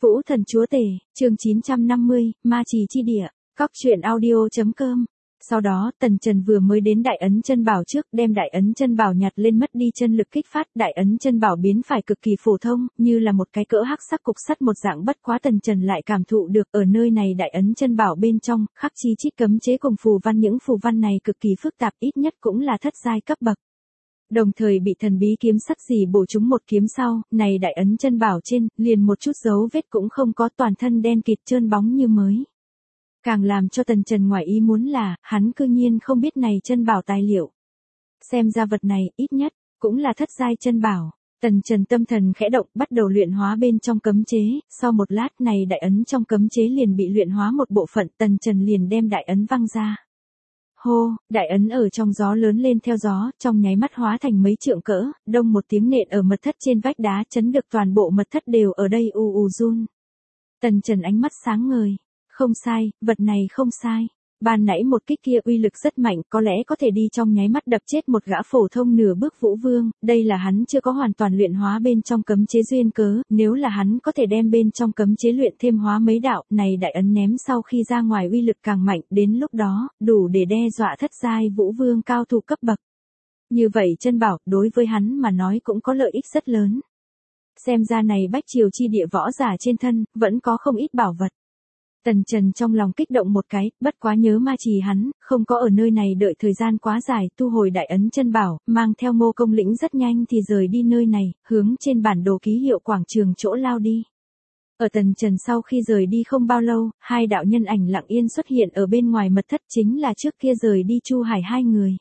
Vũ Thần Chúa Tể, chương 950, Ma Trì Chi Địa, Cóc truyện audio.com. Sau đó, Tần Trần vừa mới đến Đại Ấn Chân Bảo trước, đem Đại Ấn Chân Bảo nhặt lên mất đi chân lực kích phát, Đại Ấn Chân Bảo biến phải cực kỳ phổ thông, như là một cái cỡ hắc sắc cục sắt một dạng, bất quá Tần Trần lại cảm thụ được ở nơi này Đại Ấn Chân Bảo bên trong, khắc chi chít cấm chế cùng phù văn, những phù văn này cực kỳ phức tạp, ít nhất cũng là thất giai cấp bậc. Đồng thời bị thần bí kiếm sắc gì bổ trúng một kiếm sau, này Đại Ấn Chân Bảo trên, liền một chút dấu vết cũng không có, toàn thân đen kịt trơn bóng như mới. Càng làm cho Tần Trần ngoài ý muốn là, hắn cư nhiên không biết này chân bảo tài liệu. Xem ra vật này, ít nhất, cũng là thất giai chân bảo. Tần Trần tâm thần khẽ động, bắt đầu luyện hóa bên trong cấm chế, sau một lát này Đại Ấn trong cấm chế liền bị luyện hóa một bộ phận, Tần Trần liền đem Đại Ấn văng ra. Hô, Đại Ấn ở trong gió lớn lên theo gió, trong nháy mắt hóa thành mấy trượng cỡ, đông một tiếng nện ở mật thất trên vách đá, chấn được toàn bộ mật thất đều ở đây run. Tần Trần ánh mắt sáng ngời. Không sai, vật này không sai. Ban nãy một kích kia uy lực rất mạnh, có lẽ có thể đi trong nháy mắt đập chết một gã phổ thông nửa bước vũ vương, đây là hắn chưa có hoàn toàn luyện hóa bên trong cấm chế duyên cớ, nếu là hắn có thể đem bên trong cấm chế luyện thêm hóa mấy đạo, này Đại Ấn ném sau khi ra ngoài uy lực càng mạnh, đến lúc đó, đủ để đe dọa thất giai vũ vương cao thủ cấp bậc. Như vậy chân bảo, đối với hắn mà nói cũng có lợi ích rất lớn. Xem ra này Bách Triều chi địa võ giả trên thân, vẫn có không ít bảo vật. Tần Trần trong lòng kích động một cái, bất quá nhớ Ma Trì hắn, không có ở nơi này đợi thời gian quá dài, thu hồi Đại Ấn Chân Bảo, mang theo Ngô Công Lĩnh rất nhanh thì rời đi nơi này, hướng trên bản đồ ký hiệu quảng trường chỗ lao đi. Ở Tần Trần sau khi rời đi không bao lâu, hai đạo nhân ảnh lặng yên xuất hiện ở bên ngoài mật thất, chính là trước kia rời đi Chu Hải hai người.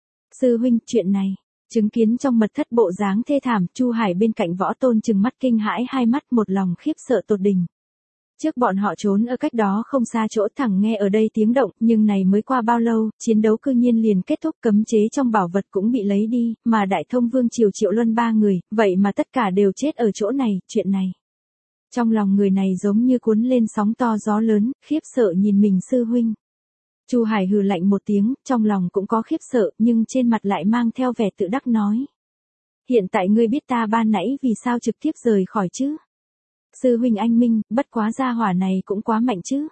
Sư huynh, chuyện này, chứng kiến trong mật thất bộ dáng thê thảm, Chu Hải bên cạnh Võ Tôn trừng mắt kinh hãi hai mắt, một lòng khiếp sợ tột đỉnh. Trước bọn họ trốn ở cách đó không xa chỗ, thẳng nghe ở đây tiếng động, nhưng này mới qua bao lâu, chiến đấu cư nhiên liền kết thúc, cấm chế trong bảo vật cũng bị lấy đi, mà Đại Thông Vương Triều Triệu Luân ba người, vậy mà tất cả đều chết ở chỗ này, chuyện này. Trong lòng người này giống như cuốn lên sóng to gió lớn, khiếp sợ nhìn mình sư huynh. Chu Hải hừ lạnh một tiếng, trong lòng cũng có khiếp sợ, nhưng trên mặt lại mang theo vẻ tự đắc nói. Hiện tại ngươi biết ta ban nãy vì sao trực tiếp rời khỏi chứ? Sư huynh anh minh, bất quá gia hỏa này cũng quá mạnh chứ.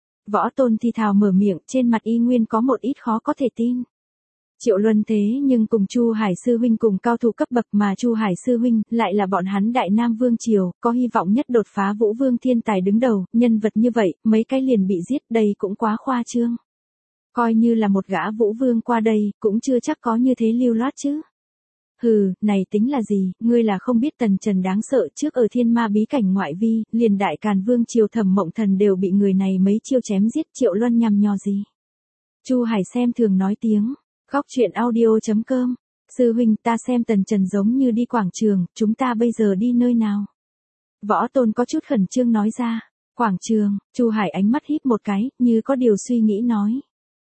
Võ Tôn thì thào mở miệng, trên mặt y nguyên có một ít khó có thể tin. Triệu Luân thế nhưng cùng Chu Hải sư huynh cùng cao thủ cấp bậc, mà Chu Hải sư huynh lại là bọn hắn Đại Nam Vương Triều, có hy vọng nhất đột phá Vũ Vương thiên tài đứng đầu, nhân vật như vậy, mấy cái liền bị giết, đây cũng quá khoa trương. Coi như là một gã Vũ Vương qua đây, cũng chưa chắc có như thế lưu loát chứ. Hừ, này tính là gì, ngươi là không biết Tần Trần đáng sợ, trước ở Thiên Ma bí cảnh ngoại vi, liền Đại Càn Vương Triều Thẩm Mộng Thần đều bị người này mấy chiêu chém giết, Triệu Luân nhằm nhò gì. Chu Hải xem thường nói tiếng, Cóc truyện audio.com, sư huynh, ta xem Tần Trần giống như đi quảng trường, chúng ta bây giờ đi nơi nào? Võ Tôn có chút khẩn trương nói ra, quảng trường, Chu Hải ánh mắt híp một cái, như có điều suy nghĩ nói.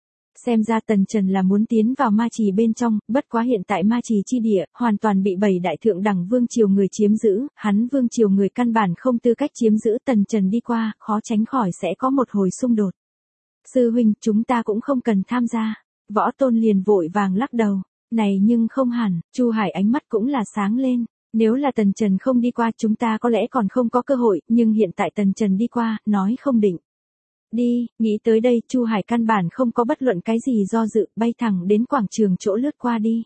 Xem ra Tần Trần là muốn tiến vào Ma Trì bên trong, bất quá hiện tại Ma Trì chi địa, hoàn toàn bị 7 đại thượng đẳng vương triều người chiếm giữ, hắn vương triều người căn bản không tư cách chiếm giữ, Tần Trần đi qua, khó tránh khỏi sẽ có một hồi xung đột. Sư huynh, chúng ta cũng không cần tham gia. Võ Tôn liền vội vàng lắc đầu, này nhưng không hẳn, Chu Hải ánh mắt cũng là sáng lên. Nếu là Tần Trần không đi qua chúng ta có lẽ còn không có cơ hội, nhưng hiện tại Tần Trần đi qua, nói không định. Đi, nghĩ tới đây, Chu Hải căn bản không có bất luận cái gì do dự, bay thẳng đến quảng trường chỗ lướt qua đi.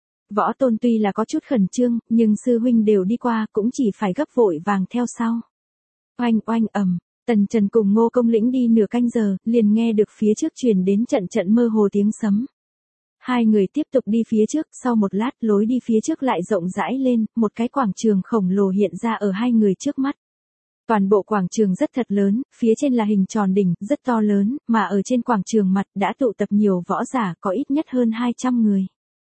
Võ Tôn tuy là có chút khẩn trương, nhưng sư huynh đều đi qua, cũng chỉ phải gấp vội vàng theo sau. Oanh oanh ầm, Tần Trần cùng Ngô Công Lĩnh đi nửa canh giờ, liền nghe được phía trước truyền đến trận trận mơ hồ tiếng sấm. Hai người tiếp tục đi phía trước, sau một lát lối đi phía trước lại rộng rãi lên, một cái quảng trường khổng lồ hiện ra ở hai người trước mắt. Toàn bộ quảng trường rất thật lớn, phía trên là hình tròn đỉnh, rất to lớn, mà ở trên quảng trường mặt đã tụ tập nhiều võ giả, có ít nhất hơn 200 người.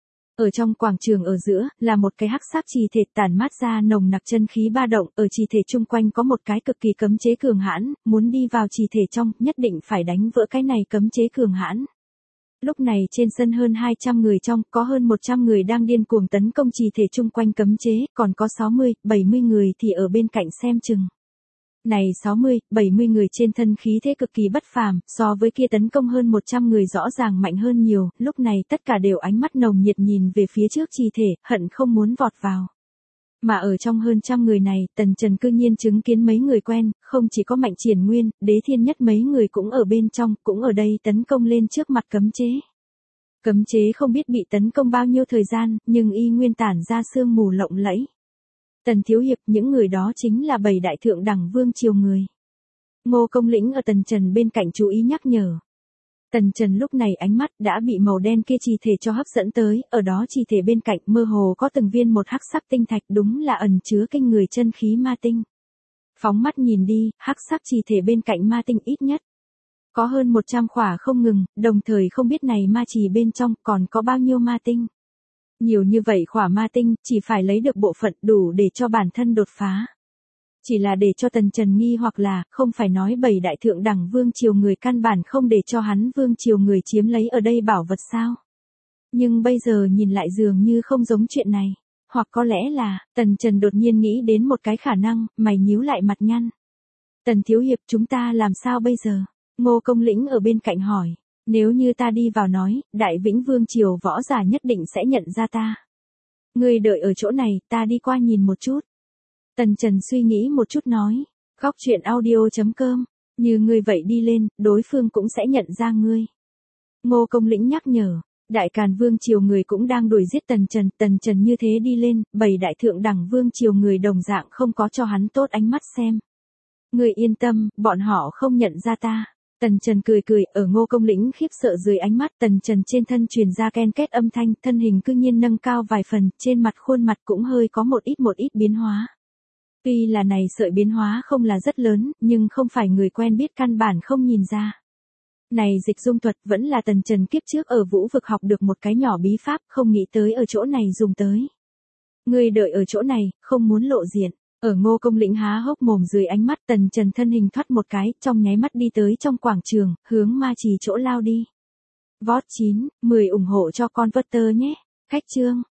Ở trong quảng trường ở giữa, là một cái hắc sắc trì thể tản mát ra nồng nặc chân khí ba động, ở trì thể chung quanh có một cái cực kỳ cấm chế cường hãn, muốn đi vào trì thể trong, nhất định phải đánh vỡ cái này cấm chế cường hãn. Lúc này trên sân hơn 200 người trong, có hơn 100 người đang điên cuồng tấn công trì thể chung quanh cấm chế, còn có 60, 70 người thì ở bên cạnh xem chừng. Này 60, 70 người trên thân khí thế cực kỳ bất phàm, so với kia tấn công hơn 100 người rõ ràng mạnh hơn nhiều, lúc này tất cả đều ánh mắt nồng nhiệt nhìn về phía trước trì thể, hận không muốn vọt vào. Mà ở trong hơn trăm người này, Tần Trần cư nhiên chứng kiến mấy người quen, không chỉ có Mạnh Triển Nguyên, Đế Thiên Nhất mấy người cũng ở bên trong, cũng ở đây tấn công lên trước mặt cấm chế. Cấm chế không biết bị tấn công bao nhiêu thời gian, nhưng y nguyên tản ra sương mù lộng lẫy. Tần Thiếu Hiệp, những người đó chính là 7 đại thượng đẳng vương triều người. Ngô Công Lĩnh ở Tần Trần bên cạnh chú ý nhắc nhở. Tần Trần lúc này ánh mắt đã bị màu đen kia trì thể cho hấp dẫn tới, ở đó trì thể bên cạnh mơ hồ có từng viên một hắc sắc tinh thạch, đúng là ẩn chứa kinh người chân khí ma tinh. Phóng mắt nhìn đi, hắc sắc trì thể bên cạnh ma tinh ít nhất có hơn 100 khỏa không ngừng, đồng thời không biết này ma trì bên trong còn có bao nhiêu ma tinh. Nhiều như vậy khỏa ma tinh, chỉ phải lấy được bộ phận đủ để cho bản thân đột phá. Chỉ là để cho Tần Trần nghi hoặc là, không phải nói 7 đại thượng đẳng vương triều người căn bản không để cho hắn vương triều người chiếm lấy ở đây bảo vật sao. Nhưng bây giờ nhìn lại dường như không giống chuyện này. Hoặc có lẽ là, Tần Trần đột nhiên nghĩ đến một cái khả năng, mày nhíu lại mặt nhăn. Tần Thiếu Hiệp, chúng ta làm sao bây giờ? Ngô Công Lĩnh ở bên cạnh hỏi. Nếu như ta đi vào nói, Đại Vĩnh Vương triều võ giả nhất định sẽ nhận ra ta. Ngươi đợi ở chỗ này, ta đi qua nhìn một chút. Tần Trần suy nghĩ một chút nói. Góc truyện audio.com. Như ngươi vậy đi lên, đối phương cũng sẽ nhận ra ngươi. Ngô Công Lĩnh nhắc nhở. Đại Càn Vương triều người cũng đang đuổi giết Tần Trần như thế đi lên, 7 đại thượng đẳng vương triều người đồng dạng không có cho hắn tốt ánh mắt xem. Ngươi yên tâm, bọn họ không nhận ra ta. Tần Trần cười cười, ở Ngô Công Lĩnh khiếp sợ dưới ánh mắt, Tần Trần trên thân truyền ra ken két âm thanh, thân hình cư nhiên nâng cao vài phần, trên mặt khuôn mặt cũng hơi có một ít biến hóa. Tuy là này sợi biến hóa không là rất lớn, nhưng không phải người quen biết căn bản không nhìn ra. Này dịch dung thuật vẫn là Tần Trần kiếp trước ở Vũ Vực học được một cái nhỏ bí pháp, không nghĩ tới ở chỗ này dùng tới. Ngươi đợi ở chỗ này, không muốn lộ diện. Ở Ngô Công Lĩnh há hốc mồm dưới ánh mắt, Tần Trần thân hình thoát một cái, trong nháy mắt đi tới trong quảng trường, hướng ma trì chỗ lao đi. Vót 9, 10 ủng hộ cho con Vớt Tơ nhé. Khách chương.